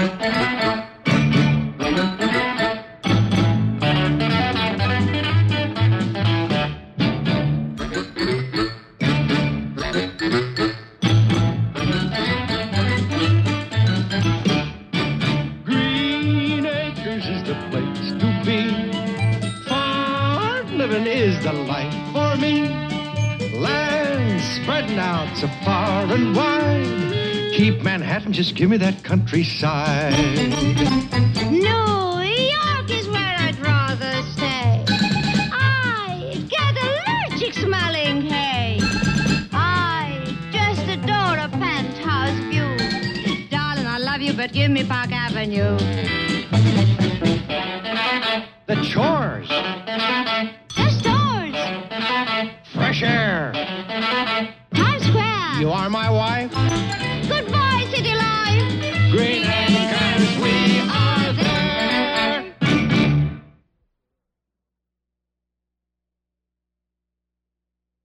Green Acres is the place to be. Farm living is the life for me. Land spreading out so far and wide. Keep Manhattan, just give me that countryside. New York is where I'd rather stay. I get allergic smelling hay. I just adore a penthouse view. Darling, I love you, but give me Park Avenue. The chores, The stores, fresh air. Times Square. You are my wife.